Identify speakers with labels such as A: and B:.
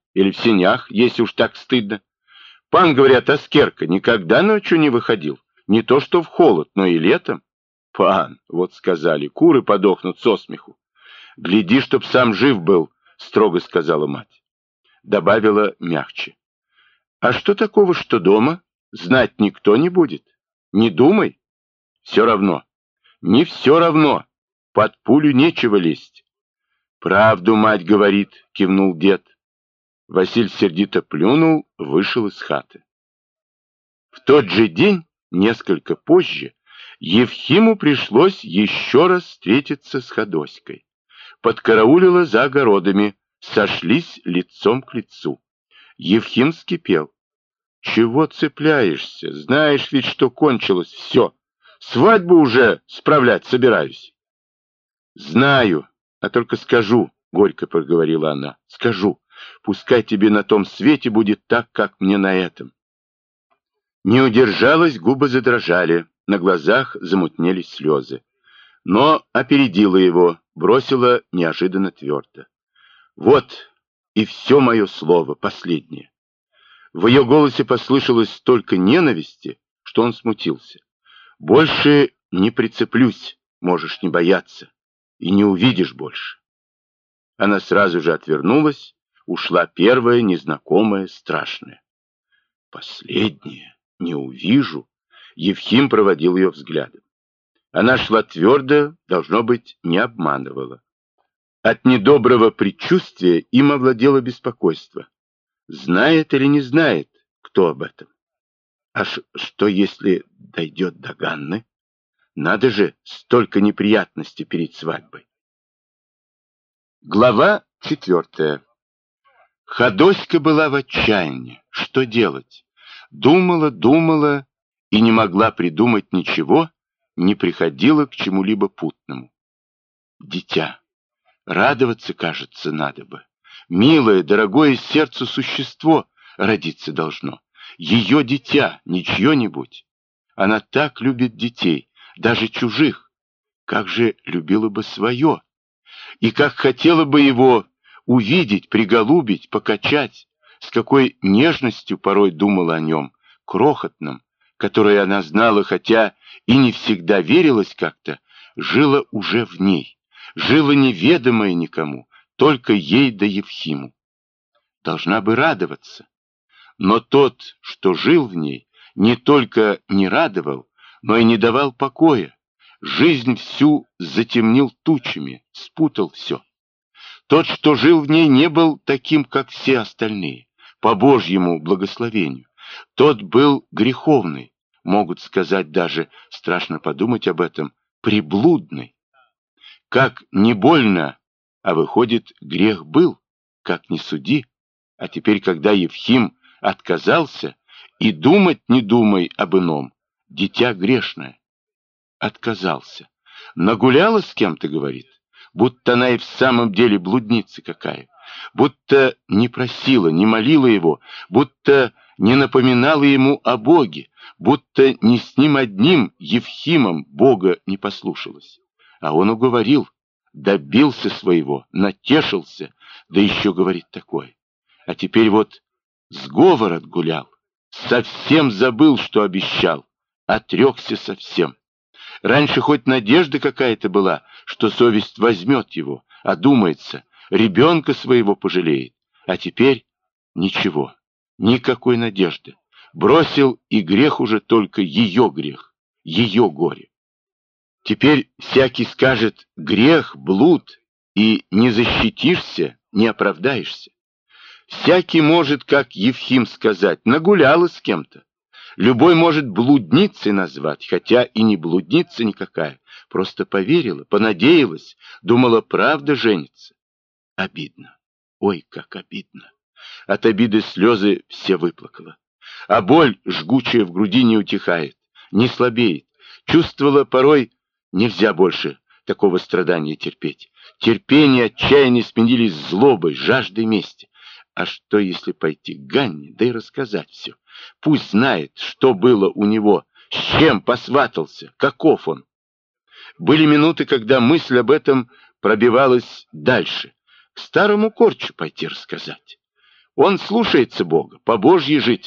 A: Или в сенях, если уж так стыдно. Пан, говорят, Аскерка никогда ночью не выходил. Не то что в холод, но и летом. Пан, вот сказали, куры подохнут со смеху. Гляди, чтоб сам жив был, строго сказала мать. Добавила мягче. А что такого, что дома? Знать никто не будет. Не думай. Все равно. Не все равно. Под пулю нечего лезть. Правду мать говорит, кивнул дед. Василь сердито плюнул, вышел из хаты. В тот же день, несколько позже, Евхиму пришлось еще раз встретиться с Ходоськой. Подкараулила за огородами, сошлись лицом к лицу. Евхим вскипел. «Чего цепляешься? Знаешь ведь, что кончилось все. Свадьбу уже справлять собираюсь». «Знаю, а только скажу», — горько проговорила она, — «скажу. Пускай тебе на том свете будет так, как мне на этом». Не удержалась, губы задрожали, на глазах замутнелись слезы. Но опередила его, бросила неожиданно твердо. «Вот и все мое слово, последнее». В ее голосе послышалось столько ненависти, что он смутился. «Больше не прицеплюсь, можешь не бояться, и не увидишь больше». Она сразу же отвернулась, ушла первая, незнакомая, страшная. «Последнее, не увижу», — Евхим проводил ее взглядом. Она шла твердо, должно быть, не обманывала. От недоброго предчувствия им овладело беспокойство. Знает или не знает, кто об этом? А что, если дойдет до Ганны? Надо же, столько неприятностей перед свадьбой. Глава 4. Ходоська была в отчаянии. Что делать? Думала, думала и не могла придумать ничего, не приходила к чему-либо путному. Дитя. Радоваться, кажется, надо бы. Милое, дорогое сердцу существо родиться должно. Ее дитя, не чье-нибудь. Она так любит детей, даже чужих. Как же любила бы свое. И как хотела бы его увидеть, приголубить, покачать. С какой нежностью порой думала о нем, крохотном, которое она знала, хотя и не всегда верилась как-то, жила уже в ней. Жила неведомая никому, только ей да Евхиму. Должна бы радоваться. Но тот, что жил в ней, не только не радовал, но и не давал покоя. Жизнь всю затемнил тучами, спутал все. Тот, что жил в ней, не был таким, как все остальные, по Божьему благословению. Тот был греховный, могут сказать даже, страшно подумать об этом, приблудный. Как не больно, а выходит, грех был, как ни суди. А теперь, когда Евхим отказался, и думать не думай об ином, дитя грешное. Отказался. Нагуляла с кем-то, говорит, будто она и в самом деле блудница какая, будто не просила, не молила его, будто не напоминала ему о Боге, будто не с ним одним, Евхимом, Бога не послушалась. А он уговорил, добился своего, натешился, да еще говорит такое. А теперь вот сговор отгулял, совсем забыл, что обещал, отрекся совсем. Раньше хоть надежда какая-то была, что совесть возьмет его, одумается, ребенка своего пожалеет. А теперь ничего, никакой надежды. Бросил, и грех уже только ее грех, ее горе. Теперь всякий скажет грех, блуд, и не защитишься, не оправдаешься. Всякий может, как Евхим сказать, нагуляла с кем-то. Любой может блудницей назвать, хотя и не блудница никакая, просто поверила, понадеялась, думала, правда женится. Обидно, ой, как обидно. От обиды слезы все выплакала. А боль, жгучая в груди, не утихает, не слабеет. Чувствовала порой, нельзя больше такого страдания терпеть. Терпение, отчаяние сменились злобой, жаждой мести. А что, если пойти к Ганне, да и рассказать все? Пусть знает, что было у него, с чем посватался, каков он. Были минуты, когда мысль об этом пробивалась дальше. К старому корчу пойти рассказать. Он слушается Бога, по Божьей жить.